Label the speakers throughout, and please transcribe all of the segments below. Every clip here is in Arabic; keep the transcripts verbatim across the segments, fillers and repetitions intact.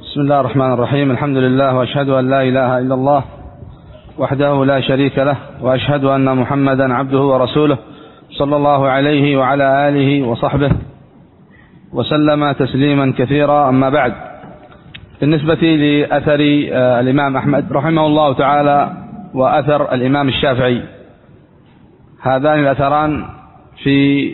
Speaker 1: بسم الله الرحمن الرحيم. الحمد لله، وأشهد أن لا إله إلا الله وحده لا شريك له، وأشهد أن محمدا عبده ورسوله صلى الله عليه وعلى آله وصحبه وسلم تسليما كثيرا. أما بعد، بالنسبة لأثر الإمام أحمد رحمه الله تعالى وأثر الإمام الشافعي، هذان الأثران في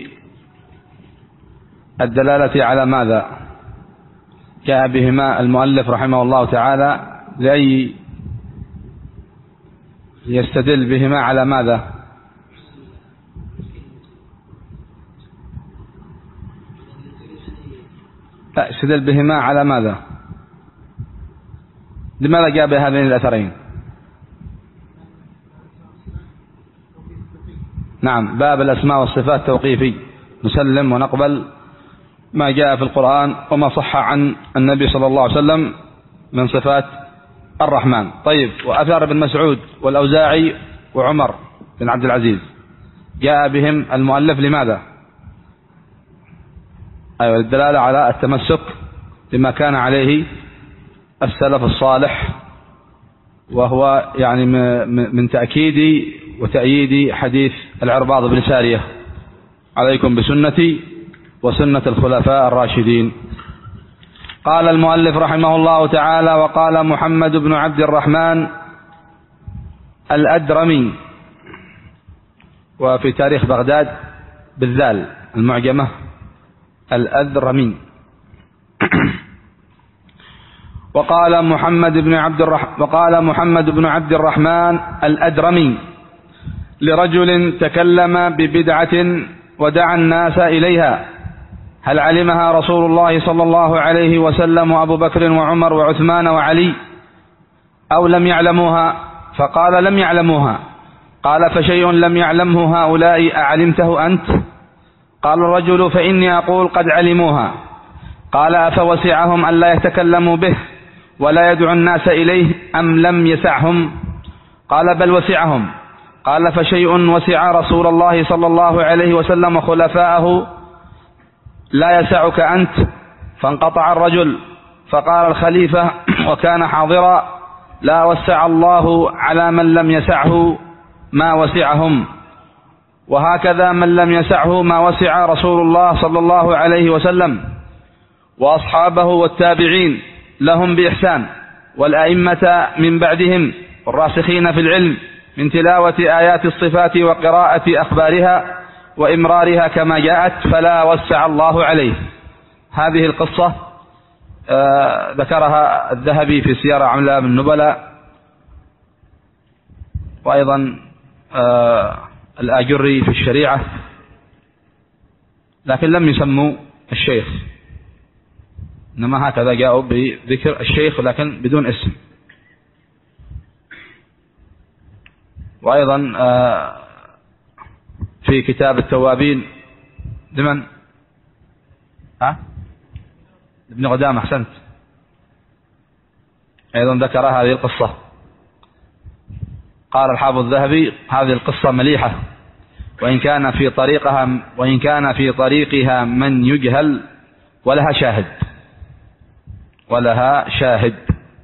Speaker 1: الدلالة على ماذا جاء بهما المؤلف رحمه الله تعالى؟ لأي يستدل بهما على ماذا؟ لا، يستدل بهما على ماذا؟ لماذا جاء بهذين الأثرين؟ نعم، باب الأسماء والصفات توقيفي، نسلم ونقبل ما جاء في القرآن وما صح عن النبي صلى الله عليه وسلم من صفات الرحمن. طيب، وأثر ابن مسعود والأوزاعي وعمر بن عبد العزيز جاء بهم المؤلف لماذا؟ أيوة، الدلالة على التمسك بما كان عليه السلف الصالح، وهو يعني من تأكيد وتأييد حديث العرباض بن سارية: عليكم بسنتي وسنة الخلفاء الراشدين. قال المؤلف رحمه الله تعالى: وقال محمد بن عبد الرحمن الأدرمي، وفي تاريخ بغداد بالذال المعجمة الأدرمي. وقال محمد بن عبد الرحمن وقال محمد بن عبد الرحمن الأدرمي لرجل تكلم ببدعة ودعا الناس إليها: هل علمها رسول الله صلى الله عليه وسلم وأبو بكر وعمر وعثمان وعلي أو لم يعلموها؟ فقال: لم يعلموها. قال: فشيء لم يعلمه هؤلاء أعلمته أنت؟ قال الرجل: فإني أقول قد علموها. قال: أفوسعهم ألا يتكلموا به ولا يدعو الناس إليه أم لم يسعهم؟ قال: بل وسعهم. قال: فشيء وسع رسول الله صلى الله عليه وسلم وخلفاءه لا يسعك أنت؟ فانقطع الرجل. فقال الخليفة وكان حاضرا: لا وسع الله على من لم يسعه ما وسعهم، وهكذا من لم يسعه ما وسع رسول الله صلى الله عليه وسلم وأصحابه والتابعين لهم بإحسان، والأئمة من بعدهم والراسخين في العلم من تلاوة آيات الصفات وقراءة أخبارها وإمرارها كما جاءت، فلا وسع الله عليه. هذه القصة آه ذكرها الذهبي في سير أعلام النبلاء، وأيضا آه الآجري في الشريعة، لكن لم يسموا الشيخ، إنما هكذا جاءوا بذكر الشيخ لكن بدون اسم. وأيضا آه في كتاب التوابين لمن؟ ها؟ ابن قدامة، أحسنت، أيضا ذكر هذه القصة. قال الحافظ الذهبي: هذه القصة مليحة، وإن كان في طريقها وإن كان في طريقها من يجهل، ولها شاهد ولها شاهد.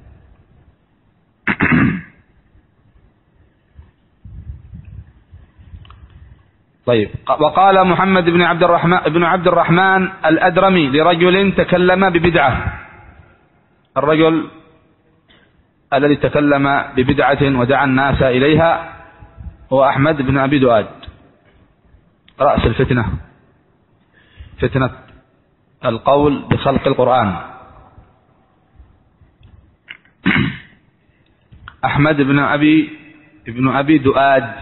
Speaker 1: طيب، وقال محمد بن عبد الرحمن بن عبد الرحمن الأدرمي لرجل تكلم ببدعة. الرجل الذي تكلم ببدعة ودعا الناس إليها هو أحمد بن أبي دؤاد، رأس الفتنة، فتنة القول بخلق القرآن. أحمد بن أبي ابن أبي دؤاد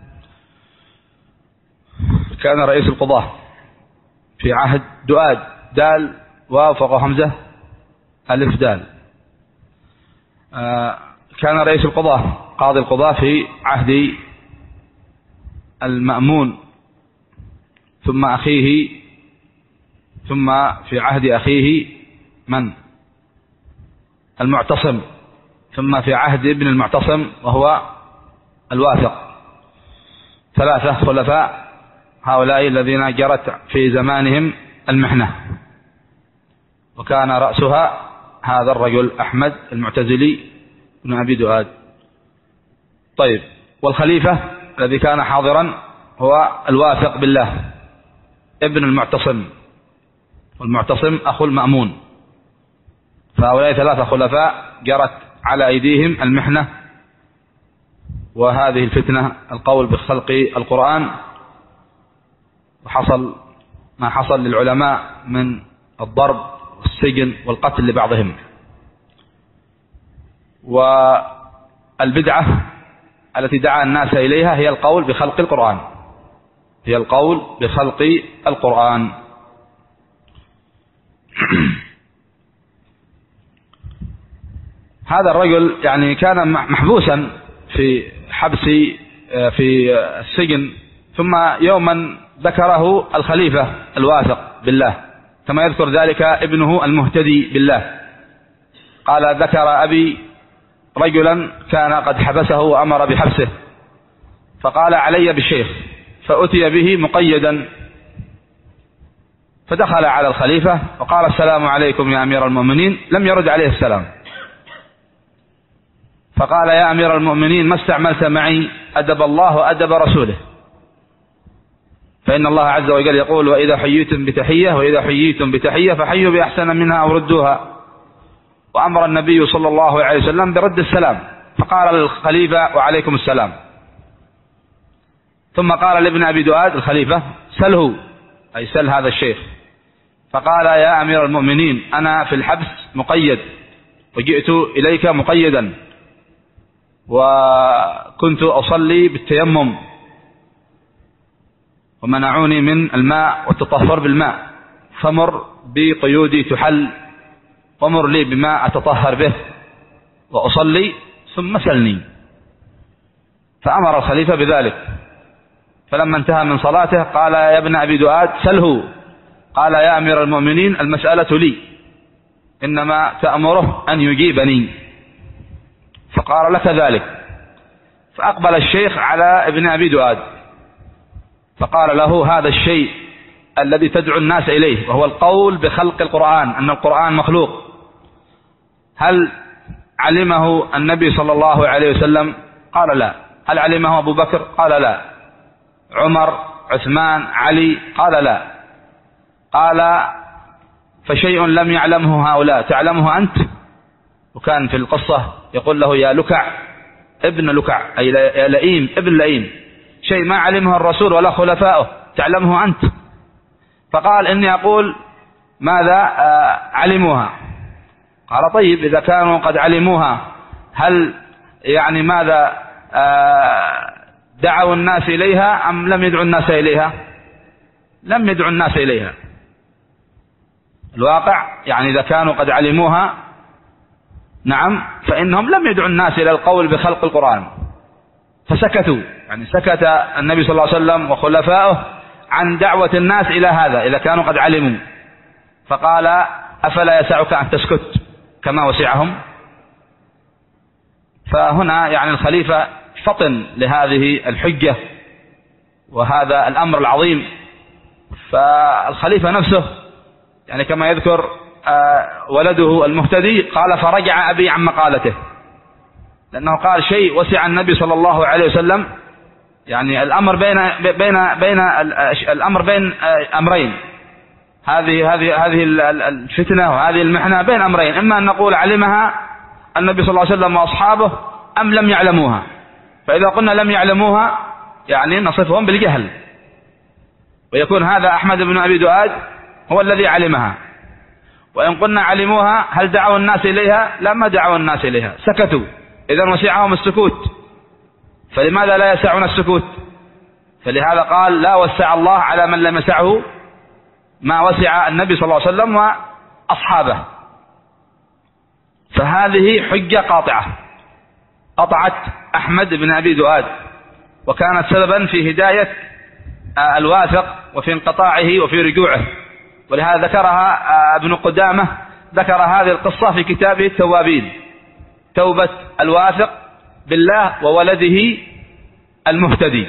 Speaker 1: كان رئيس القضاة في عهد دؤاد، دال واو فوق همزة ألف دال. آه كان رئيس القضاة، قاضي القضاة في عهد المأمون، ثم أخيه، ثم في عهد أخيه من؟ المعتصم، ثم في عهد ابن المعتصم وهو الواثق. ثلاثة خلفاء هؤلاء الذين جرت في زمانهم المحنة، وكان رأسها هذا الرجل أحمد المعتزلي بن أبي دؤاد. طيب، والخليفة الذي كان حاضرا هو الواثق بالله ابن المعتصم، والمعتصم أخو المأمون. فهؤلاء ثلاثة خلفاء جرت على أيديهم المحنة وهذه الفتنة، القول بخلق القرآن، وحصل ما حصل للعلماء من الضرب والسجن والقتل لبعضهم. والبدعة التي دعا الناس إليها هي القول بخلق القرآن، هي القول بخلق القرآن. هذا الرجل يعني كان محبوسا في حبس في السجن، ثم يوما ذكره الخليفة الواثق بالله كما يذكر ذلك ابنه المهتدي بالله. قال: ذكر أبي رجلا كان قد حبسه وأمر بحبسه، فقال: علي بالشيخ، فأتي به مقيدا، فدخل على الخليفة وقال: السلام عليكم يا أمير المؤمنين، لم يرد عليه السلام. فقال: يا أمير المؤمنين، ما استعملت معي أدب الله وأدب رسوله، فإن الله عز وجل يقول: وإذا حييتم بتحية وإذا حييتم بتحية فحيوا بأحسن منها أو ردوها. وأمر النبي صلى الله عليه وسلم برد السلام، فقال للخليفة: وعليكم السلام. ثم قال لابن أبي دؤاد الخليفة: سله، أي سل هذا الشيخ. فقال: يا أمير المؤمنين، أنا في الحبس مقيد، وجئت إليك مقيدا، وكنت أصلي بالتيمم ومنعوني من الماء والتطهر بالماء، فمر بقيودي تحل، ومر لي بماء أتطهر به وأصلي، ثم سلني. فأمر الخليفة بذلك. فلما انتهى من صلاته قال: يا ابن أبي دؤاد، سله. قال: يا أمير المؤمنين، المسألة لي، إنما تأمره أن يجيبني. فقال: لك ذلك. فأقبل الشيخ على ابن أبي دؤاد فقال له: هذا الشيء الذي تدعو الناس إليه، وهو القول بخلق القرآن، أن القرآن مخلوق، هل علمه النبي صلى الله عليه وسلم؟ قال: لا. هل علمه أبو بكر؟ قال: لا. عمر، عثمان، علي؟ قال: لا. قال: فشيء لم يعلمه هؤلاء تعلمه أنت؟ وكان في القصة يقول له: يا لكع ابن لكع، أي يا لئيم ابن لئيم، شيء ما علمه الرسول ولا خلفائه تعلمه أنت. فقال: إني أقول ماذا علموها. قال: طيب، إذا كانوا قد علموها، هل يعني ماذا دعوا الناس إليها أم لم يدعوا الناس إليها؟ لم يدعوا الناس إليها. الواقع يعني إذا كانوا قد علموها، نعم، فإنهم لم يدعوا الناس إلى القول بخلق القرآن، فسكتوا. يعني سكت النبي صلى الله عليه وسلم وخلفائه عن دعوة الناس إلى هذا إذا كانوا قد علموا. فقال: أفلا يسعك أن تسكت كما وسعهم؟ فهنا يعني الخليفة فطن لهذه الحجة وهذا الأمر العظيم. فالخليفة نفسه يعني كما يذكر ولده المهتدي قال: فرجع أبي عن مقالته، لأنه قال شيء وسع النبي صلى الله عليه وسلم. يعني الأمر بين بين بين الأمر بين أمرين، هذه هذه هذه الفتنة وهذه المحنة بين أمرين، إما أن نقول علمها النبي صلى الله عليه وسلم وأصحابه أم لم يعلموها. فإذا قلنا لم يعلموها يعني نصفهم بالجهل، ويكون هذا أحمد بن أبي دؤاد هو الذي علمها. وإن قلنا علموها، هل دعوا الناس إليها؟ لا، ما دعوا الناس إليها، سكتوا. إذن وسعهم السكوت، فلماذا لا يسعون السكوت؟ فلهذا قال: لا وسع الله على من لم يسعه ما وسع النبي صلى الله عليه وسلم وأصحابه. فهذه حجة قاطعة قطعت أحمد بن أبي دؤاد، وكانت سببا في هداية الواثق وفي انقطاعه وفي رجوعه. ولهذا ذكرها ابن قدامة، ذكر هذه القصة في كتابه التوابين، توبة الواثق بالله وولده المهتدي.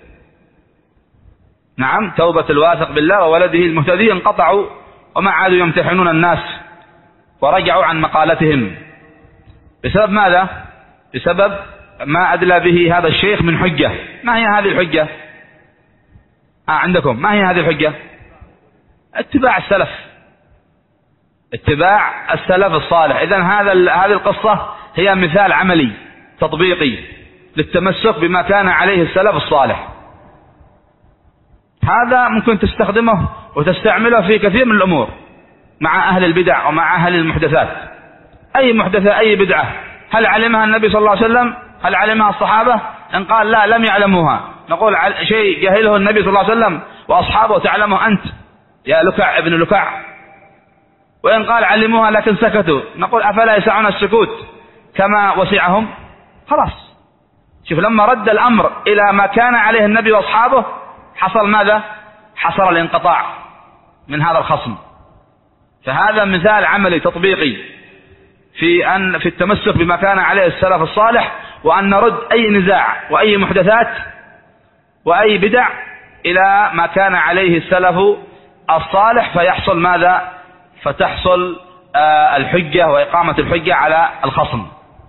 Speaker 1: نعم، توبة الواثق بالله وولده المهتدي انقطعوا وما عادوا يمتحنون الناس ورجعوا عن مقالتهم بسبب ماذا؟ بسبب ما أدلى به هذا الشيخ من حجة. ما هي هذه الحجة؟ آه عندكم ما هي هذه الحجة؟ اتباع السلف، اتباع السلف الصالح. إذن هذا هذه القصة هي مثال عملي تطبيقي للتمسك بما كان عليه السلف الصالح. هذا ممكن تستخدمه وتستعمله في كثير من الأمور مع أهل البدع ومع أهل المحدثات. أي محدثة أي بدعة هل علمها النبي صلى الله عليه وسلم؟ هل علمها الصحابة؟ إن قال لا لم يعلموها نقول شيء جهله النبي صلى الله عليه وسلم وأصحابه تعلمه أنت يا لكع ابن لكع. وإن قال علموها لكن سكتوا نقول أفلا يسعون السكوت كما وسعهم؟ خلاص. شوف لما رد الأمر إلى ما كان عليه النبي وأصحابه حصل ماذا؟ حصل الانقطاع من هذا الخصم. فهذا مثال عملي تطبيقي في أن في التمسك بما كان عليه السلف الصالح، وأن نرد أي نزاع وأي محدثات وأي بدع إلى ما كان عليه السلف الصالح فيحصل ماذا؟ فتحصل الحجة وإقامة الحجة على الخصم.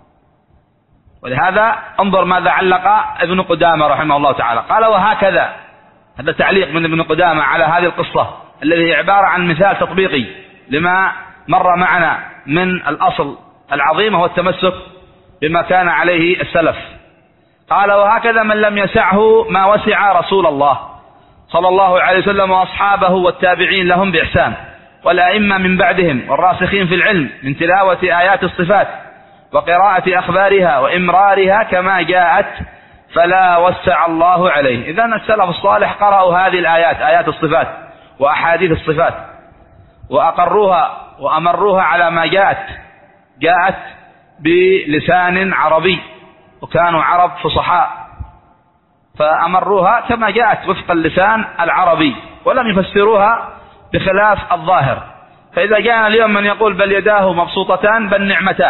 Speaker 1: ولهذا انظر ماذا علق ابن قدامة رحمه الله تعالى، قال وهكذا، هذا تعليق من ابن قدامة على هذه القصة الذي هي عبارة عن مثال تطبيقي لما مر معنا من الأصل العظيم هو التمسك بما كان عليه السلف. قال وهكذا من لم يسعه ما وسع رسول الله صلى الله عليه وسلم وأصحابه والتابعين لهم بإحسان والأئمة من بعدهم والراسخين في العلم من تلاوة آيات الصفات وقراءة أخبارها وإمرارها كما جاءت فلا وسع الله عليه. إذن السلف الصالح قرأوا هذه الآيات آيات الصفات وأحاديث الصفات وأقروها وأمروها على ما جاءت جاءت بلسان عربي، وكانوا عرب فصحاء فأمروها كما جاءت وفق اللسان العربي ولم يفسروها بخلاف الظاهر. فإذا جاءنا اليوم من يقول بل يداه مبسوطتان بل نعمتاه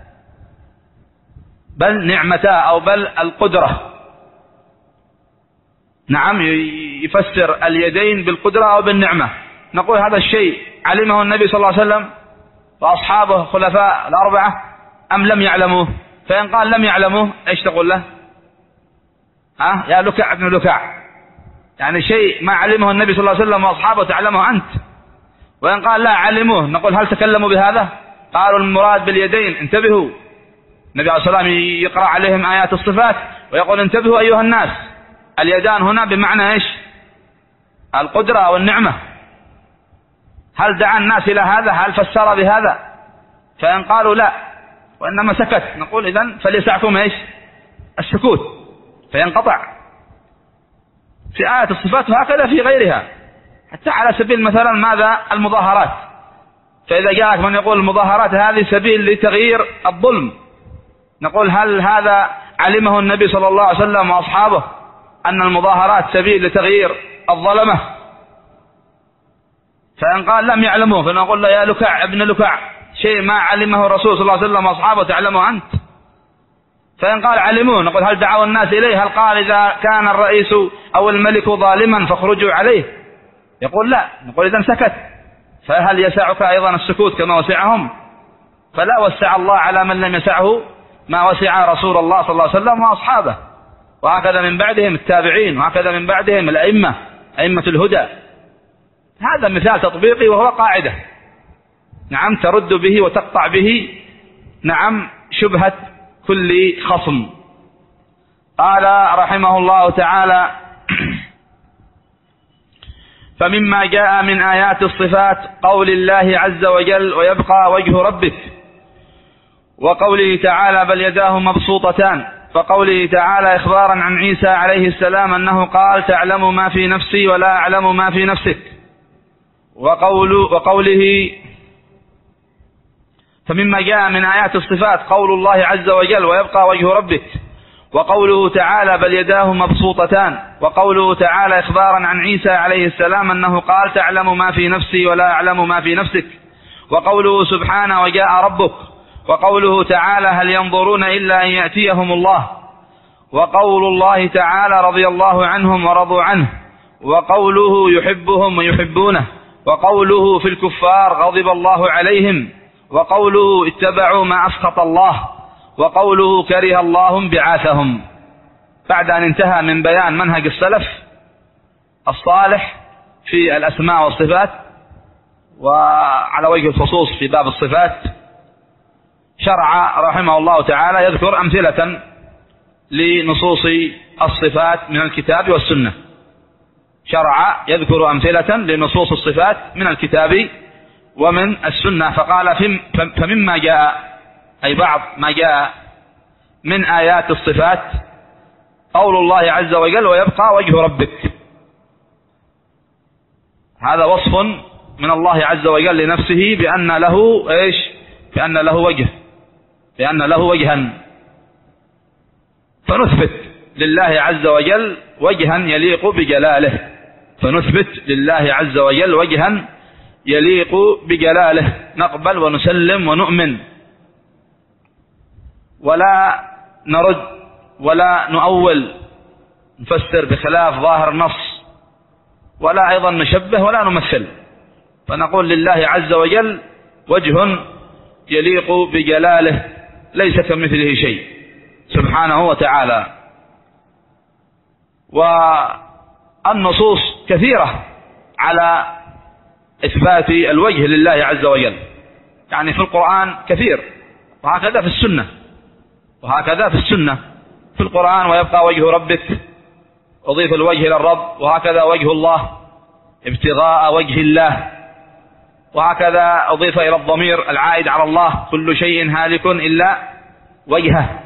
Speaker 1: بل نعمتاه أو بل القدرة، نعم يفسر اليدين بالقدرة أو بالنعمة، نقول هذا الشيء علمه النبي صلى الله عليه وسلم وأصحابه خلفاء الأربعة أم لم يعلموه؟ فإن قال لم يعلموه إيش تقول له؟ ها يا لكع ابن لكع، يعني شيء ما علمه النبي صلى الله عليه وسلم وأصحابه تعلمه أنت. وإن قال لا علموه نقول هل تكلموا بهذا؟ قالوا المراد باليدين انتبهوا، النبي عليه الصلاة والسلام يقرأ عليهم آيات الصفات ويقول انتبهوا أيها الناس، اليدان هنا بمعنى إيش؟ القدرة أو النعمة. هل دعا الناس إلى هذا؟ هل فسر بهذا؟ فإن قالوا لا وإنما سكت نقول إذن فليسعكم إيش؟ السكوت فينقطع في آيات الصفات وهكذا في غيرها. حتى على سبيل مثلا ماذا؟ المظاهرات. فإذا جاءك من يقول المظاهرات هذه سبيل لتغيير الظلم نقول هل هذا علمه النبي صلى الله عليه وسلم وأصحابه أن المظاهرات سبيل لتغيير الظلمة؟ فإن قال لم يعلموه فنقول له يا لكع ابن لكع، شيء ما علمه الرسول صلى الله عليه وسلم وأصحابه تعلمه أنت. فإن قال علموه نقول هل دعوا الناس إليه؟ هل قال إذا كان الرئيس أو الملك ظالما فاخرجوا عليه؟ يقول لا، نقول إذن سكت. فهل يسعك أيضا السكوت كما وسعهم؟ فلا وسع الله على من لم يسعه ما وسع رسول الله صلى الله عليه وسلم وأصحابه، وهكذا من بعدهم التابعين وهكذا من بعدهم الأئمة أئمة الهدى. هذا مثال تطبيقي وهو قاعدة نعم ترد به وتقطع به نعم شبهة كل خصم. قال رحمه الله تعالى فمما جاء من آيات الصفات قول الله عز وجل ويبقى وجه ربك، وقوله تعالى بل يداه مبسوطتان، فقوله تعالى إخبارا عن عيسى عليه السلام أنه قال تعلم ما في نفسي ولا أعلم ما في نفسك، وقول وقوله فمما جاء من آيات الصفات قول الله عز وجل ويبقى وجه ربك، وقوله تعالى بل يداه مبسوطتان، وقوله تعالى إخبارا عن عيسى عليه السلام أنه قال تعلم ما في نفسي ولا أعلم ما في نفسك، وقوله سبحانه وجاء ربك، وقوله تعالى هل ينظرون إلا أن يأتيهم الله، وقول الله تعالى رضي الله عنهم ورضوا عنه، وقوله يحبهم ويحبونه، وقوله في الكفار غضب الله عليهم، وقوله اتبعوا ما أسخط الله، وقوله كره الله انبعاثهم. بعد أن انتهى من بيان منهج السلف الصالح في الأسماء والصفات وعلى وجه الخصوص في باب الصفات، شرع رحمه الله تعالى يذكر أمثلة لنصوص الصفات من الكتاب والسنة. شرع يذكر أمثلة لنصوص الصفات من الكتاب ومن السنة، فقال فمما جاء، أي بعض ما جاء من آيات الصفات، قول الله عز وجل ويبقى وجه ربك. هذا وصف من الله عز وجل لنفسه بأن له إيش؟ بأن له وجه، بأن له وجها، فنثبت لله عز وجل وجها يليق بجلاله، فنثبت لله عز وجل وجها يليق بجلاله، نقبل ونسلم ونؤمن، ولا نرد ولا نؤول نفسر بخلاف ظاهر النص، ولا أيضا نشبه ولا نمثل، فنقول لله عز وجل وجه يليق بجلاله ليس كمثله شيء سبحانه وتعالى. والنصوص كثيرة على إثبات الوجه لله عز وجل، يعني في القرآن كثير، وهكذا في السنة، وهكذا في السنة في القرآن ويبقى وجه ربك، أضيف الوجه إلى الرب، وهكذا وجه الله ابتغاء وجه الله، وهكذا أضيف إلى الضمير العائد على الله كل شيء هالك إلا وجهه.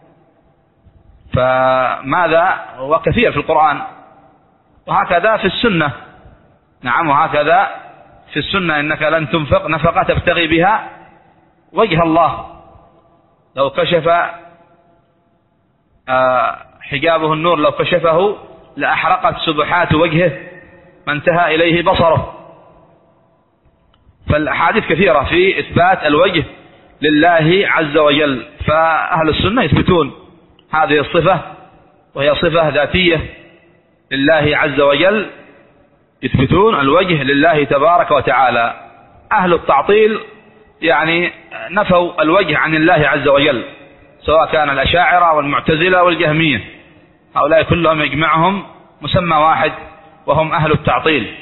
Speaker 1: فماذا هو كثير في القرآن، وهكذا في السنة. نعم، وهكذا في السنة إنك لن تنفق نفقة تبتغي بها وجه الله، لو كشف حجابه النور لو كشفه لأحرقت سبحات وجهه ما انتهى إليه بصره. فالأحاديث كثيرة في إثبات الوجه لله عز وجل، فأهل السنة يثبتون هذه الصفة، وهي صفة ذاتية لله عز وجل، يثبتون الوجه لله تبارك وتعالى. أهل التعطيل يعني نفوا الوجه عن الله عز وجل، سواء كان الأشاعرة والمعتزلة والجهمية، هؤلاء كلهم يجمعهم مسمى واحد وهم أهل التعطيل.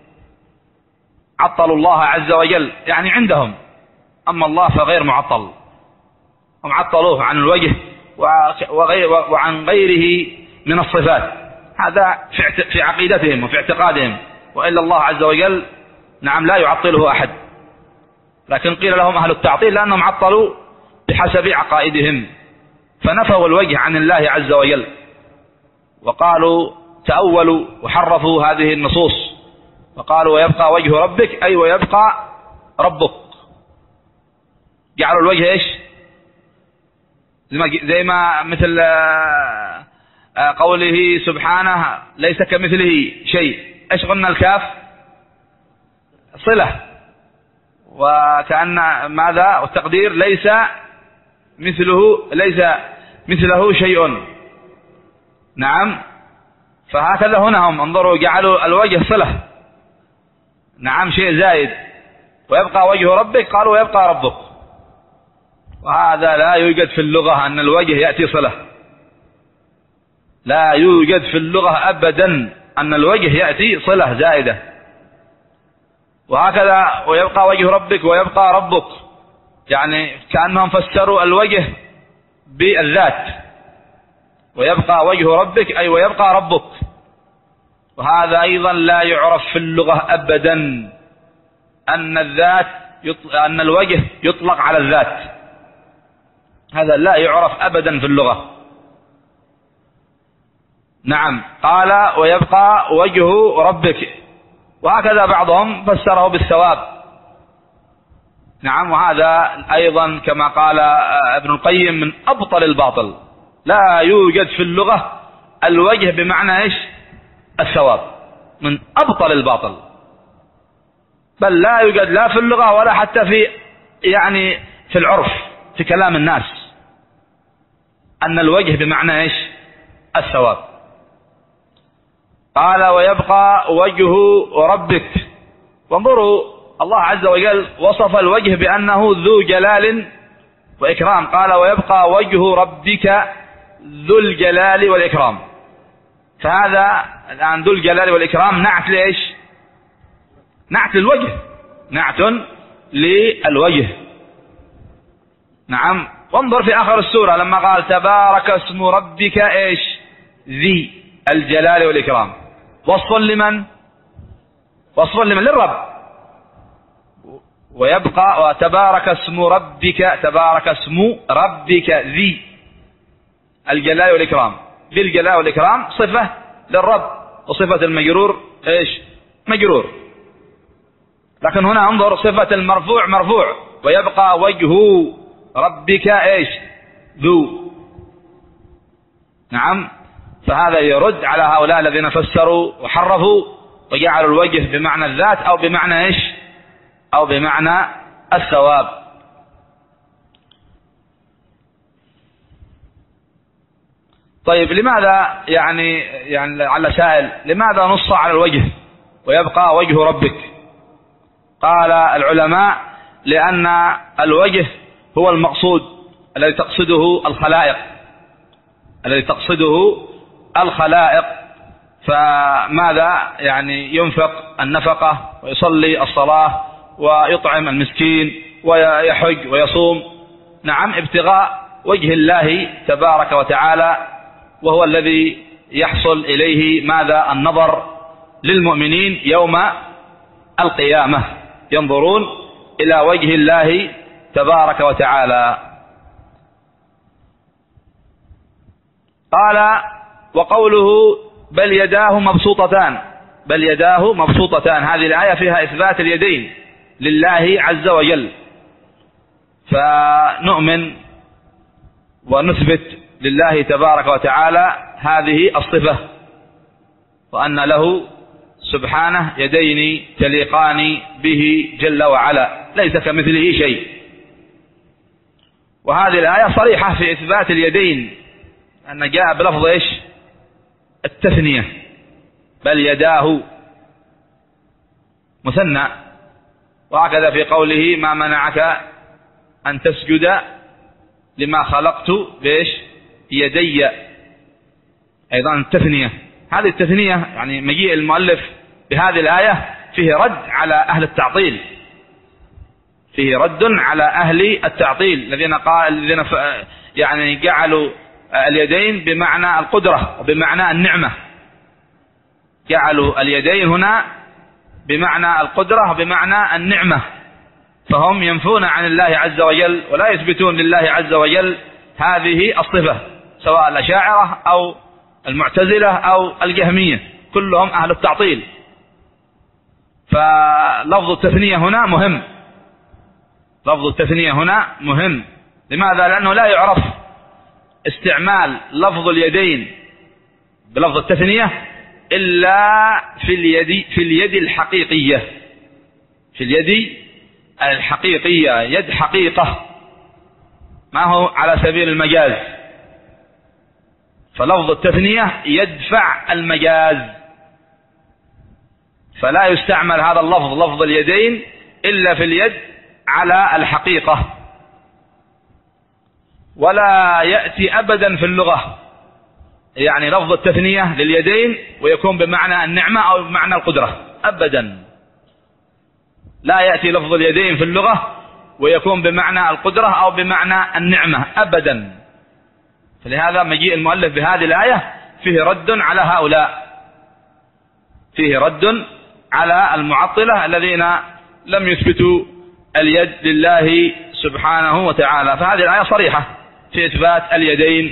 Speaker 1: عطلوا الله عز وجل يعني عندهم، أما الله فغير معطل، هم عطلوه عن الوجه وعن غيره من الصفات، هذا في عقيدتهم وفي اعتقادهم، وإلا الله عز وجل نعم لا يعطله أحد، لكن قيل لهم أهل التعطيل لأنهم عطلوا بحسب عقائدهم، فنفوا الوجه عن الله عز وجل، وقالوا تأولوا وحرفوا هذه النصوص، وقالوا ويبقى وجه ربك أي ويبقى ربك، جعلوا الوجه إيش؟ زي ما مثل قوله سبحانه ليس كمثله شيء، إيش قلنا؟ الكاف صلة، وكأن ماذا؟ والتقدير ليس مثله ليس مثله شيء. نعم، فهكذا هنا هم انظروا جعلوا الوجه صلة، نعم شيء زائد، ويبقى وجه ربك قالوا ويبقى ربك، وهذا لا يوجد في اللغة أن الوجه يأتي صلة، لا يوجد في اللغة أبدا أن الوجه يأتي صلة زائدة. وهكذا ويبقى وجه ربك ويبقى ربك، يعني كأنهم فسروا الوجه بالذات، ويبقى وجه ربك أي ويبقى ربك، وهذا أيضا لا يعرف في اللغة أبدا أن الذات يطلق أن الوجه يطلق على الذات، هذا لا يعرف أبدا في اللغة. نعم، قال ويبقى وجه ربك، وهكذا بعضهم فسره بالثواب. نعم، وهذا أيضا كما قال ابن القيم من أبطل الباطل، لا يوجد في اللغة الوجه بمعنى إيش؟ الثواب، من أبطل الباطل، بل لا يوجد لا في اللغة ولا حتى في يعني في العرف في كلام الناس أن الوجه بمعنى إيش؟ الثواب. قال ويبقى وجه ربك، وانظروا الله عز وجل وصف الوجه بأنه ذو جلال وإكرام، قال ويبقى وجه ربك ذو الجلال والإكرام. فهذا الآن ذو الجلال والإكرام نعت ليش؟ نعت للوجه، نعت للوجه. نعم. وانظر في آخر السورة لما قال تبارك اسم ربك ايش؟ ذي الجلال والإكرام. وصف لمن؟ وصف لمن؟ للرب. ويبقى وتبارك اسم ربك، تبارك اسم ربك ذي الجلال والإكرام. ذي الجلال والإكرام صفة للرب، وصفة المجرور ايش؟ مجرور. لكن هنا انظر صفة المرفوع مرفوع، ويبقى وجه ربك ايش؟ ذو. نعم. فهذا يرد على هؤلاء الذين فسروا وحرفوا وجعلوا الوجه بمعنى الذات أو بمعنى ايش؟ أو بمعنى الثواب. طيب لماذا يعني يعني على سائل لماذا نص على الوجه ويبقى وجه ربك؟ قال العلماء لأن الوجه هو المقصود الذي تقصده الخلائق، الذي تقصده الخلائق. فماذا يعني ينفق النفقة ويصلي الصلاة ويطعم المسكين ويحج ويصوم، نعم، ابتغاء وجه الله تبارك وتعالى، وهو الذي يحصل إليه ماذا؟ النظر للمؤمنين يوم القيامة، ينظرون إلى وجه الله تبارك وتعالى. قال وقوله بل يداه مبسوطتان، بل يداه مبسوطتان، هذه الآية فيها إثبات اليدين لله عز وجل، فنؤمن ونثبت لله تبارك وتعالى هذه الصفة، وأن له سبحانه يدين تليقان به جل وعلا، ليس كمثله شيء. وهذه الآية صريحة في إثبات اليدين، أن جاء بلفظ إيش؟ التثنية، بل يداه مثنى. وهكذا في قوله ما منعك أن تسجد لما خلقت بإيش؟ يدي، أيضا التثنية. هذه التثنية يعني مجيء المؤلف بهذه الآية فيه رد على أهل التعطيل، فيه رد على أهل التعطيل الذين قال الذين يعني جعلوا اليدين بمعنى القدرة وبمعنى النعمة، جعلوا اليدين هنا بمعنى القدرة وبمعنى النعمة، فهم ينفون عن الله عز وجل ولا يثبتون لله عز وجل هذه الصفة، سواء الأشاعرة أو المعتزلة أو الجهمية، كلهم أهل التعطيل. فلفظ التثنية هنا مهم، لفظ التثنية هنا مهم. لماذا؟ لأنه لا يعرف استعمال لفظ اليدين بلفظ التثنية إلا في اليد في اليد الحقيقية، في اليد الحقيقية، يد حقيقة، ما هو على سبيل المجاز. فلفظ التثنية يدفع المجاز، فلا يستعمل هذا اللفظ لفظ اليدين إلا في اليد على الحقيقة، ولا يأتي أبدا في اللغة يعني لفظ التثنية لليدين ويكون بمعنى النعمة أو بمعنى القدرة، أبدا لا يأتي لفظ اليدين في اللغة ويكون بمعنى القدرة أو بمعنى النعمة أبدا. فلهذا مجيء المؤلف بهذه الآية فيه رد على هؤلاء، فيه رد على المعطلة الذين لم يثبتوا اليد لله سبحانه وتعالى. فهذه الآية صريحة في إثبات اليدين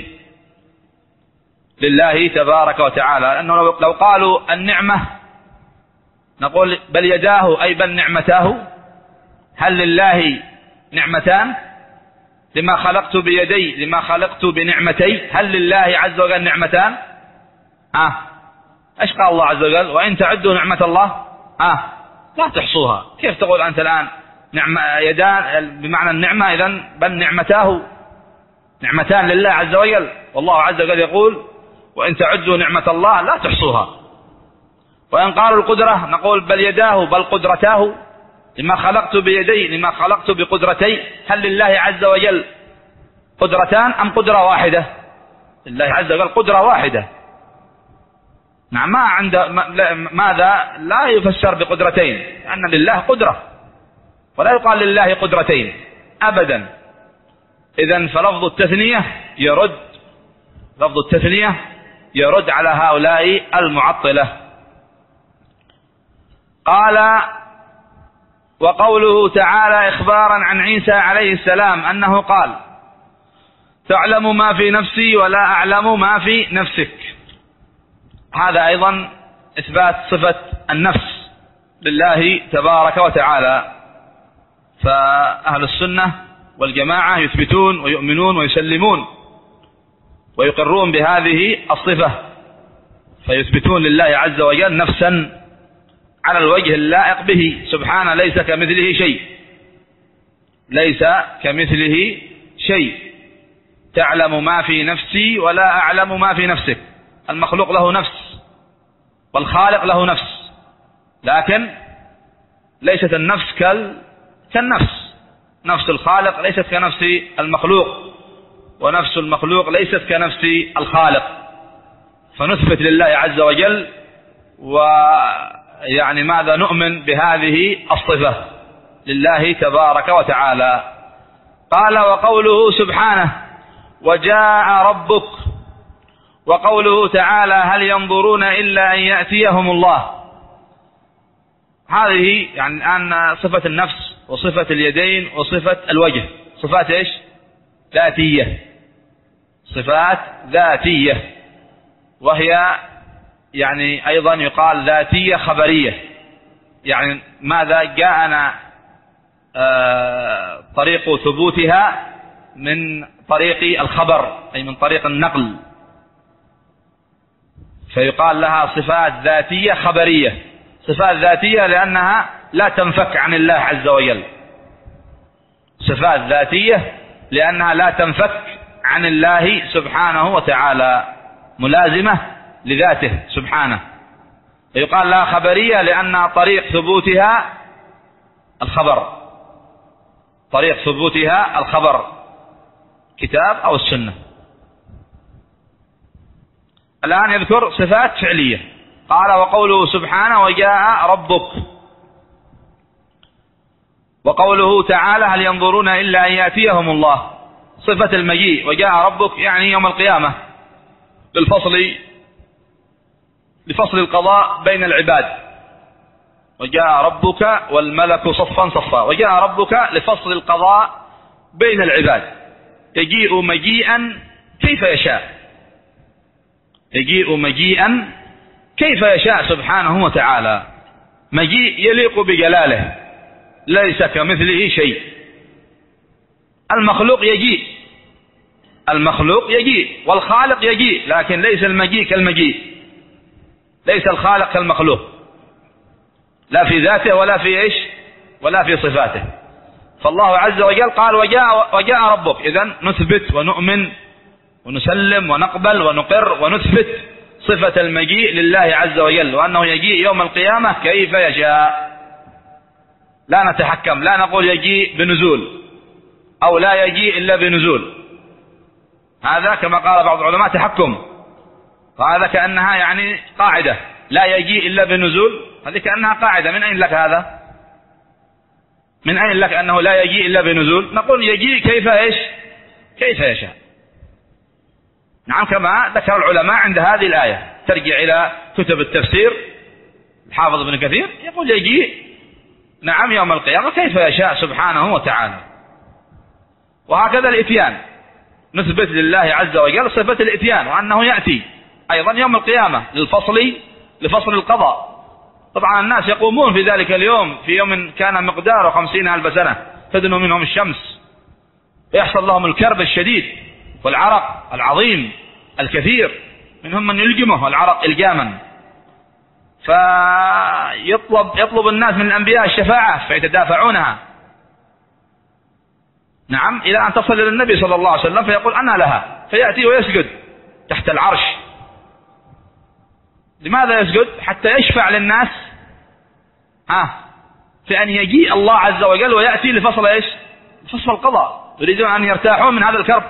Speaker 1: لله تبارك وتعالى، لأنه لو قالوا النعمة نقول بل يداه أي بل نعمتاه. هل لله نعمتان؟ لما خلقت بيدي لما خلقت بنعمتي، هل لله عز وجل نعمتان؟ آه ايش قال الله عز وجل؟ وإن تعدوا نعمة الله آه لا تحصوها. كيف تقول أنت الآن نعمة يدان بمعنى النعمة؟ إذن بل نعمتاه، نعمتان لله عز وجل، والله عز وجل يقول وإن تعدوا نعمة الله لا تحصوها. وإن قالوا القدرة نقول بل يداه بل قدرتاه، لما خلقت بيدي، لما خلقت بقدرتي. هل لله عز وجل قدرتان أم قدرة واحدة؟ لله عز وجل قدرة واحدة. نعم، ما عند ماذا لا يفسر بقدرتين، أن لله قدرة ولا يقال لله قدرتين أبدا. إذن فلفظ التثنية يرد، لفظ التثنية يرد على هؤلاء المعطلة. قال: وقوله تعالى إخبارا عن عيسى عليه السلام أنه قال: تعلم ما في نفسي ولا أعلم ما في نفسك. هذا أيضا إثبات صفة النفس لله تبارك وتعالى. فأهل السنة والجماعة يثبتون ويؤمنون ويسلمون ويقرون بهذه الصفة، فيثبتون لله عز وجل نفسا على الوجه اللائق به سبحانه، ليس كمثله شيء، ليس كمثله شيء. تعلم ما في نفسي ولا أعلم ما في نفسك. المخلوق له نفس والخالق له نفس، لكن ليست النفس كالنفس. نفس الخالق ليست كنفس المخلوق، ونفس المخلوق ليست كنفس الخالق. فنثبت لله عز وجل ويعني ماذا نؤمن بهذه الصفة لله تبارك وتعالى. قال: وقوله سبحانه: وجاء ربك. وقوله تعالى: هل ينظرون إلا أن يأتيهم الله. هذه يعني الآن صفة النفس وصفة اليدين وصفة الوجه صفات إيش؟ ذاتية، صفات ذاتية، وهي يعني أيضا يقال ذاتية خبرية. يعني ماذا جاءنا آه طريق ثبوتها من طريق الخبر، أي من طريق النقل، فيقال لها صفات ذاتية خبرية. صفات ذاتية لأنها لا تنفك عن الله عز وجل، صفات ذاتية لأنها لا تنفك عن الله سبحانه وتعالى، ملازمة لذاته سبحانه. فيقال لها خبرية لأن طريق ثبوتها الخبر، طريق ثبوتها الخبر، كتاب أو السنة. الآن يذكر صفات فعلية. قال: وقوله سبحانه: وجاء ربك. وقوله تعالى: هل ينظرون إلا أن يأتيهم الله. صفة المجيء، وجاء ربك يعني يوم القيامة للفصل لفصل القضاء بين العباد. وجاء ربك والملك صفا صفا. وجاء ربك لفصل القضاء بين العباد. يجيء مجيئا كيف يشاء، يجيء مجيئا كيف يشاء سبحانه وتعالى، مجيء يليق بجلاله، ليس كمثله شيء. المخلوق يجيء، المخلوق يجيء والخالق يجيء، لكن ليس المجيء كالمجيء، ليس الخالق كالمخلوق، لا في ذاته ولا في إيش ولا في صفاته. فالله عز وجل قال: وجاء, وجاء ربك. إذن نثبت ونؤمن ونسلم ونقبل ونقر ونثبت صفة المجيء لله عز وجل، وأنه يجيء يوم القيامة كيف يشاء. لا نتحكم، لا نقول يجيء بنزول أو لا يجيء إلا بنزول، هذا كما قال بعض العلماء تحكم، وهذا كأنها يعني قاعدة، لا يجيء إلا بنزول، هذه كأنها قاعدة. من أين لك هذا؟ من أين لك أنه لا يجيء إلا بنزول؟ نقول يجيء كيف إيش كيف يشاء. نعم، كما ذكر العلماء عند هذه الآية، ترجع إلى كتب التفسير، الحافظ ابن كثير يقول يجيء نعم يوم القيامة كيف يشاء سبحانه وتعالى. وهكذا الإتيان، نثبت لله عز وجل صفة الإتيان، وأنه يأتي أيضا يوم القيامة للفصل لفصل القضاء. طبعا الناس يقومون في ذلك اليوم، في يوم كان مقداره خمسين ألف سنة تدنو منهم الشمس، ويحصل لهم الكرب الشديد والعرق العظيم الكثير، منهم من يلجمه العرق إلجاما، فيطلب يطلب الناس من الأنبياء الشفاعة فيتدافعونها، نعم، إلى أن تصل إلى النبي صلى الله عليه وسلم فيقول أنا لها، فيأتي ويسجد تحت العرش. لماذا يسجد؟ حتى يشفع للناس ها في أن يجيء الله عز وجل ويأتي لفصل إيش؟ لفصل القضاء، يريدون أن يرتاحون من هذا الكرب،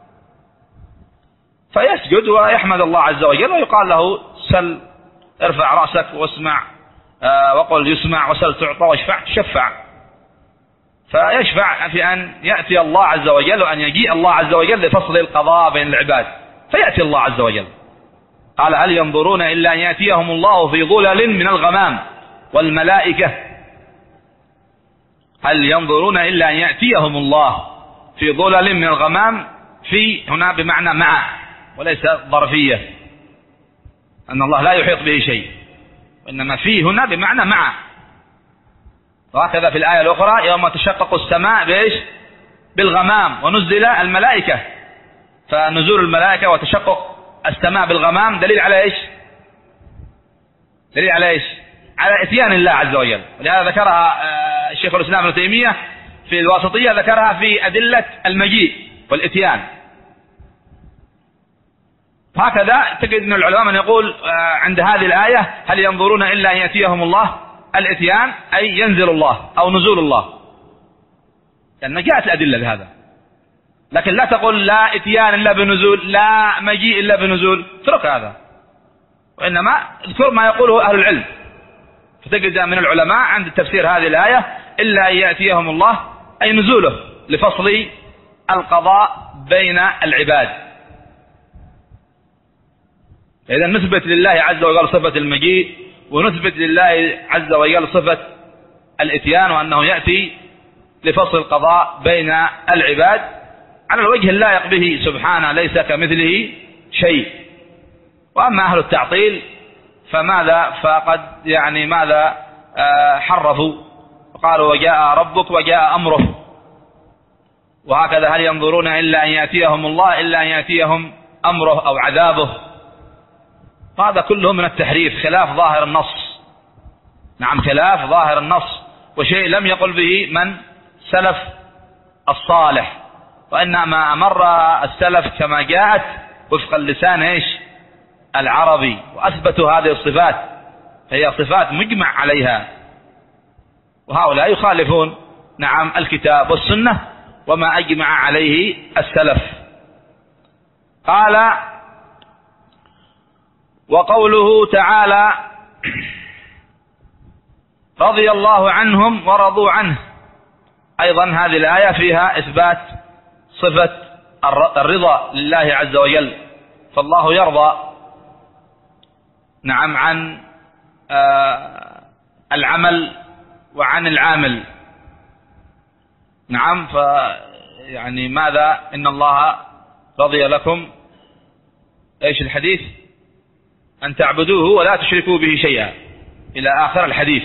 Speaker 1: فيسجد ويحمد الله عز وجل ويقال له سل، ارفع رأسك واسمع آه وقل يسمع، وسل تعطى، واشفع تشفع. فيشفع في أن يأتي الله عز وجل وأن يجيء الله عز وجل لفصل القضاء بين العباد، فيأتي الله عز وجل. قال هل ينظرون إلا أن يأتيهم الله في ظلل من الغمام والملائكة، هل ينظرون إلا أن يأتيهم الله في ظلل من الغمام، في هنا بمعنى مع وليس ظرفية، أن الله لا يحيط به شيء، وإنما في هنا بمعنى مع. وهكذا في الآية الأخرى يوم تشقق السماء بإيش؟ بالغمام ونزل الملائكة، فنزول الملائكة وتشقق السماء بالغمام دليل على إيش؟ دليل على إيش؟ على إتيان الله عز وجل. ولهذا ذكرها الشيخ الإسلام ابن تيمية في الواسطية، ذكرها في أدلة المجيء والإتيان. هكذا تجد من العلماء من يقول عند هذه الآية هل ينظرون إلا أن يأتيهم الله، الإتيان أي ينزل الله أو نزول الله، لأن جاءت الأدلة بهذا. لكن لا تقول لا إتيان إلا بنزول، لا مجيء إلا بنزول، اترك هذا، وإنما اذكر ما يقوله أهل العلم. فتجد من العلماء عند تفسير هذه الآية إلا أن يأتيهم الله أي نزوله لفصل القضاء بين العباد. إذا نثبت لله عز وجل صفة المجيء، ونثبت لله عز وجل صفة الإتيان، وأنه يأتي لفصل القضاء بين العباد على الوجه اللائق به سبحانه، ليس كمثله شيء. وأما أهل التعطيل فماذا فقد يعني ماذا آه حرفوا وقالوا وجاء ربك وجاء أمره، وهكذا هل ينظرون إلا أن يأتيهم الله إلا أن يأتيهم أمره أو عذابه. هذا كله من التحريف، خلاف ظاهر النص. نعم خلاف ظاهر النص، وشيء لم يقل به من سلف الصالح، وإنما أمر السلف كما جاءت وفق اللسان إيش؟ العربي، وأثبتوا هذه الصفات، فهي صفات مجمع عليها. وهؤلاء يخالفون نعم الكتاب والسنة وما أجمع عليه السلف. قال وقوله تعالى رضي الله عنهم ورضوا عنه، أيضا هذه الآية فيها إثبات صفة الرضا لله عز وجل، فالله يرضى نعم عن آه العمل وعن العامل. نعم فيعني ماذا إن الله رضي لكم إيش الحديث؟ أن تعبدوه ولا تشركوا به شيئا إلى آخر الحديث.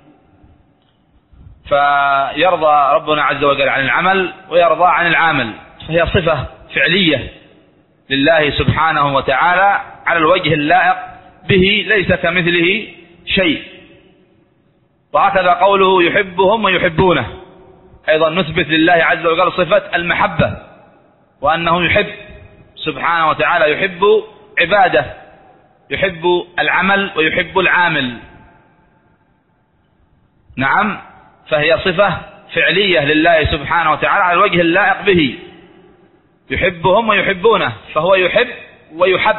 Speaker 1: فيرضى ربنا عز وجل عن العمل ويرضى عن العامل، فهي صفة فعلية لله سبحانه وتعالى على الوجه اللائق به، ليس كمثله شيء. وهكذا قوله يحبهم ويحبونه، أيضا نثبت لله عز وجل صفة المحبة، وأنه يحب سبحانه وتعالى، يحب عباده، يحب العمل ويحب العامل. نعم فهي صفة فعلية لله سبحانه وتعالى على الوجه اللائق به، يحبهم ويحبونه، فهو يحب ويحب،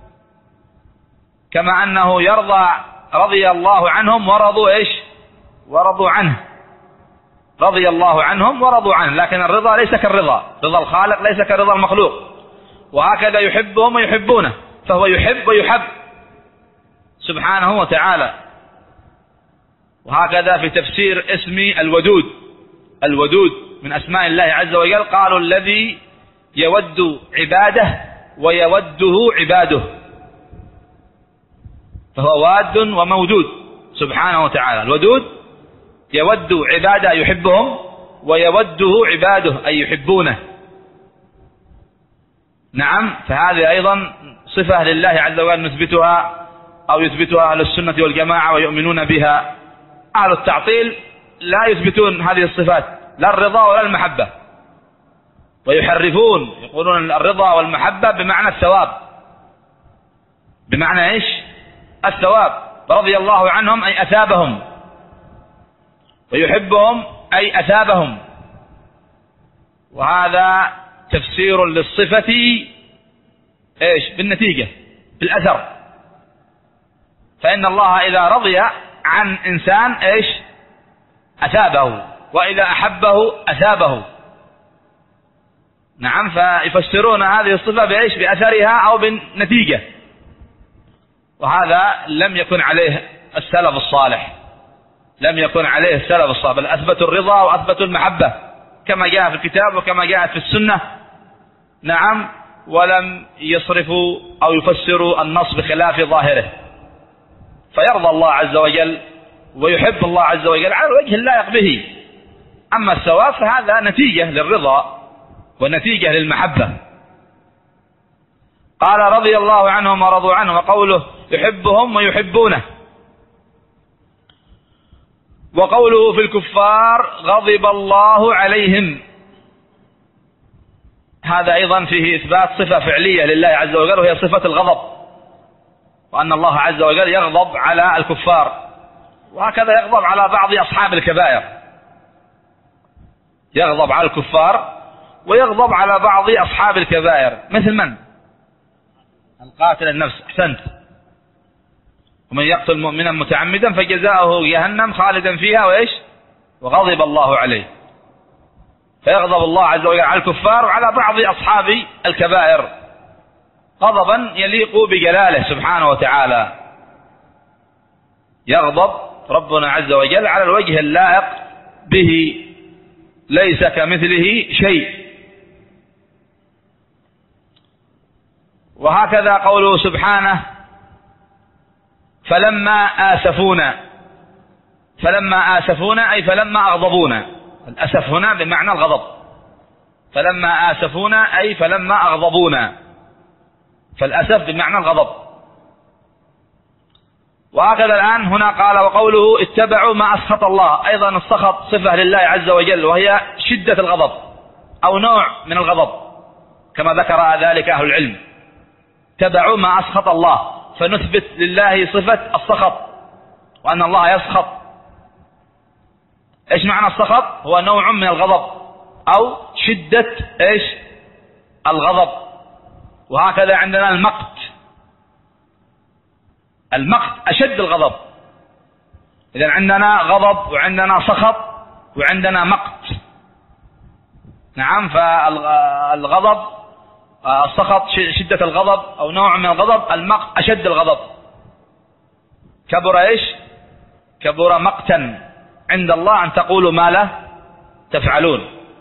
Speaker 1: كما أنه يرضى رضي الله عنهم ورضوا إيش؟ ورضوا عنه، رضي الله عنهم ورضوا عنه، لكن الرضا ليس كالرضا، رضا الخالق ليس كرضا المخلوق. وهكذا يحبهم ويحبونه، فهو يحب ويحب سبحانه وتعالى. وهكذا في تفسير اسم الودود، الودود من أسماء الله عز وجل، قالوا الذي يود عباده ويوده عباده، فهو واد ومودود سبحانه وتعالى. الودود يود عباده يحبهم، ويوده عباده أي يحبونه. نعم فهذه أيضا صفة لله عز وجل نثبتها أو يثبتها أهل السنة والجماعة ويؤمنون بها. أهل التعطيل لا يثبتون هذه الصفات، لا الرضا ولا المحبة، ويحرفون، يقولون الرضا والمحبة بمعنى الثواب، بمعنى إيش؟ الثواب. رضي الله عنهم أي أثابهم،
Speaker 2: ويحبهم أي أثابهم. وهذا تفسير للصفة إيش؟ بالنتيجة، بالأثر. فإن الله إذا رضي عن إنسان إيش؟ أثابه، وإذا أحبه أثابه. نعم، فيفسرون هذه الصفة بإيش؟ بأثرها أو بالنتيجة. وهذا لم يكن عليه السلف الصالح، لم يكن عليه السلف الصالح، بل أثبتوا الرضا وأثبتوا المحبة كما جاء في الكتاب وكما جاءت في السنة. نعم، ولم يصرفوا أو يفسروا النص بخلاف ظاهره. فيرضى الله عز وجل ويحب الله عز وجل على الوجه اللائق به. أما الثواب فهذا نتيجة للرضا ونتيجة للمحبة. قال رضي الله عنهم ورضوا عنه، وقوله يحبهم ويحبونه. وقوله في الكفار غضب الله عليهم، هذا أيضا فيه إثبات صفة فعلية لله عز وجل، وهي صفة الغضب، وأن الله عز وجل يغضب على الكفار. وهكذا يغضب على بعض أصحاب الكبائر، يغضب على الكفار ويغضب على بعض أصحاب الكبائر. مثل من؟ القاتل النفس، أحسنت. ومن يقتل مؤمنا متعمدا فجزاؤه جهنم خالدا فيها وإيش؟ وغضب الله عليه. فيغضب الله عز وجل على الكفار وعلى بعض أصحاب الكبائر غضبا يليق بجلاله سبحانه وتعالى. يغضب ربنا عز وجل على الوجه اللائق به، ليس كمثله شيء. وهكذا قوله سبحانه فلما آسفونا. فلما آسفونا أي فلما أغضبونا. الأسف هنا بمعنى الغضب. فلما آسفونا أي فلما أغضبونا، فالأسف بمعنى الغضب. وهكذا الآن هنا قال وقوله اتبعوا ما أسخط الله، أيضا السخط صفة لله عز وجل، وهي شدة الغضب أو نوع من الغضب كما ذكر ذلك أهل العلم. اتبعوا ما أسخط الله، فنثبت لله صفة السخط، وأن الله يسخط. إيش معنى السخط؟ هو نوع من الغضب أو شدة إيش؟ الغضب. وهكذا عندنا المقت، المقت أشد الغضب. إذن عندنا غضب وعندنا سخط وعندنا مقت. نعم، فالغضب السخط شدة الغضب أو نوع من الغضب، المقت أشد الغضب. كبر إيش؟ كبر مقتا عند الله أن تقولوا ما لا تفعلون.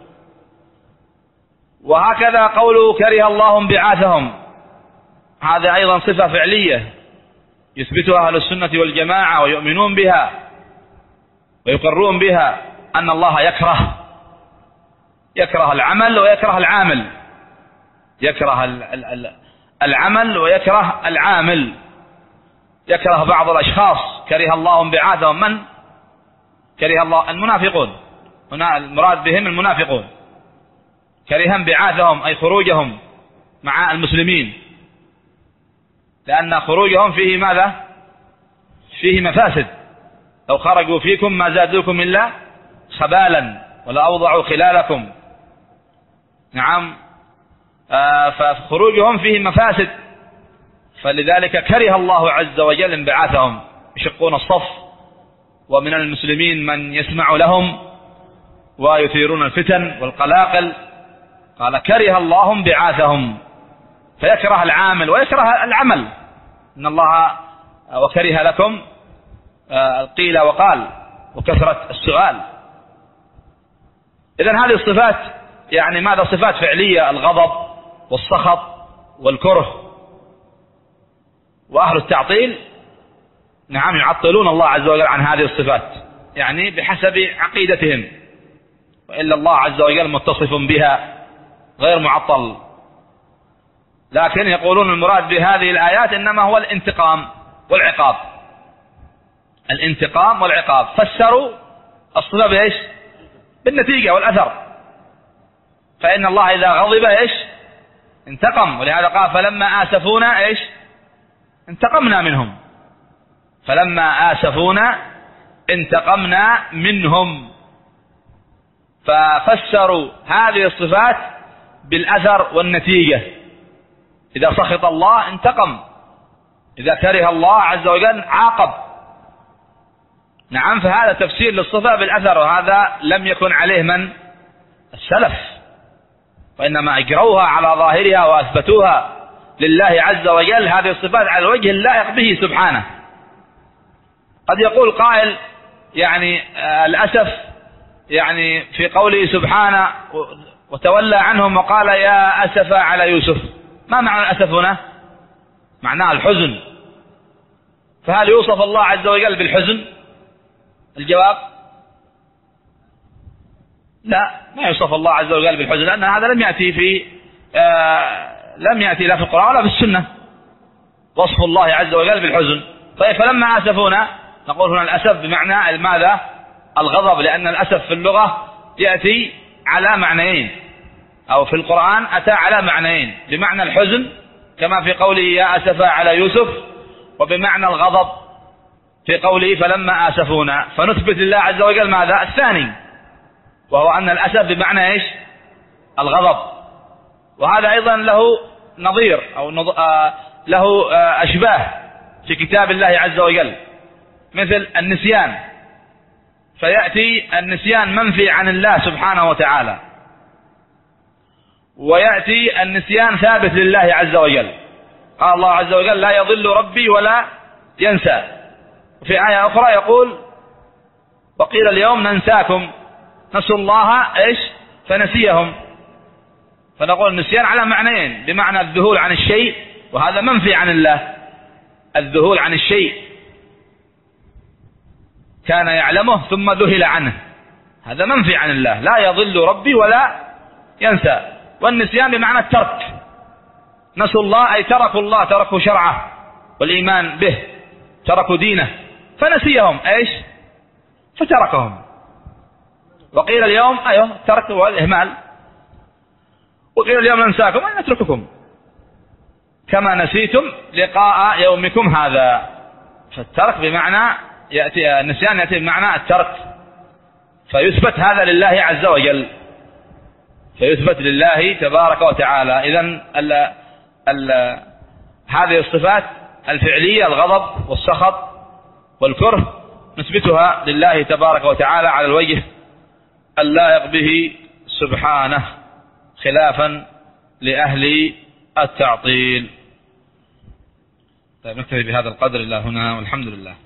Speaker 2: وهكذا قوله كره الله انبعاثهم، هذا أيضا صفة فعلية يثبتها أهل السنة والجماعة ويؤمنون بها ويقرون بها، أن الله يكره يكره العمل ويكره العامل، يكره العمل ويكره العامل، يكره بعض الأشخاص. كره الله انبعاثهم، من كره الله؟ المنافقون، هنا المراد بهم المنافقون. كره انبعاثهم أي خروجهم مع المسلمين، لأن خروجهم فيه ماذا؟ فيه مفاسد. لو خرجوا فيكم ما زادوكم إلا خبالا ولا أوضعوا خلالكم. نعم، آه فخروجهم فيه مفاسد، فلذلك كره الله عز وجل انبعاثهم، يشقون الصف، ومن المسلمين من يسمع لهم ويثيرون الفتن والقلاقل. قال كره الله انبعاثهم، فيكره العامل ويكره العمل. إن الله وكره لكم قيل وقال وكثرة السؤال. إذن هذه الصفات يعني ماذا؟ صفات فعلية، الغضب والسخط والكره. وأهل التعطيل نعم يعطلون الله عز وجل عن هذه الصفات، يعني بحسب عقيدتهم، وإلا الله عز وجل متصف بها غير معطل. لكن يقولون المراد بهذه الآيات إنما هو الانتقام والعقاب. الانتقام والعقاب، فسروا الصفة بإيش؟ بالنتيجة والأثر. فإن الله إذا غضب إيش؟ انتقم، ولهذا قال فلما آسفونا إيش؟ انتقمنا منهم. فلما آسفونا انتقمنا منهم. ففسروا هذه الصفات بالأثر والنتيجة. إذا سخط الله انتقم، إذا كره الله عز وجل عاقب. نعم، فهذا تفسير للصفة بالأثر، وهذا لم يكن عليه من السلف، وإنما أجروها على ظاهرها وأثبتوها لله عز وجل هذه الصفات على الوجه اللائق به سبحانه. قد يقول قائل يعني آه الأسف يعني في قوله سبحانه وتولى عنهم وقال يا أسف على يوسف، ما معنى الأسف هنا؟ معناه الحزن، فهل يوصف الله عز وجل بالحزن؟ الجواب لا، ما يوصف الله عز وجل بالحزن، لأن هذا لم يأتي في آه لم يأتي لا في القرآن ولا في السنة وصف الله عز وجل بالحزن. طيب، فلما أسفونا نقول هنا الأسف بمعنى ماذا؟ الغضب، لأن الأسف في اللغة يأتي على معنيين، أو في القرآن أتى على معنيين، بمعنى الحزن كما في قوله يا أسف على يوسف، وبمعنى الغضب في قوله فلما آسفونا. فنثبت لله عز وجل ماذا؟ الثاني، وهو أن الأسف بمعنى إيش؟ الغضب. وهذا أيضا له نظير أو نظ... آه له آه أشباه في كتاب الله عز وجل، مثل النسيان، فيأتي النسيان منفي عن الله سبحانه وتعالى، ويأتي النسيان ثابت لله عز وجل. قال الله عز وجل لا يضل ربي ولا ينسى. وفي آية أخرى يقول وقيل اليوم ننساكم، نسوا الله إيش؟ فنسيهم. فنقول النسيان على معنيين، بمعنى الذهول عن الشيء، وهذا منفي عن الله، الذهول عن الشيء كان يعلمه ثم ذهل عنه، هذا منفي عن الله، لا يضل ربي ولا ينسى. والنسيان بمعنى الترك، نسوا الله أي تركوا الله، تركوا شرعه والإيمان به، تركوا دينه، فنسيهم إيش؟ فتركهم. وقيل اليوم أيوه ترك والإهمال، وقيل اليوم ننساكم أي نترككم كما نسيتم لقاء يومكم هذا. فالترك بمعنى يأتي النسيان، يأتي بمعنى الترك، فيثبت هذا لله عز وجل، فيثبت لله تبارك وتعالى. إذن ال ال هذه الصفات الفعلية الغضب والسخط والكره نثبتها لله تبارك وتعالى على الوجه اللائق به سبحانه، خلافا لأهل التعطيل. طيب، نكتفي بهذا القدر إلى هنا، والحمد لله.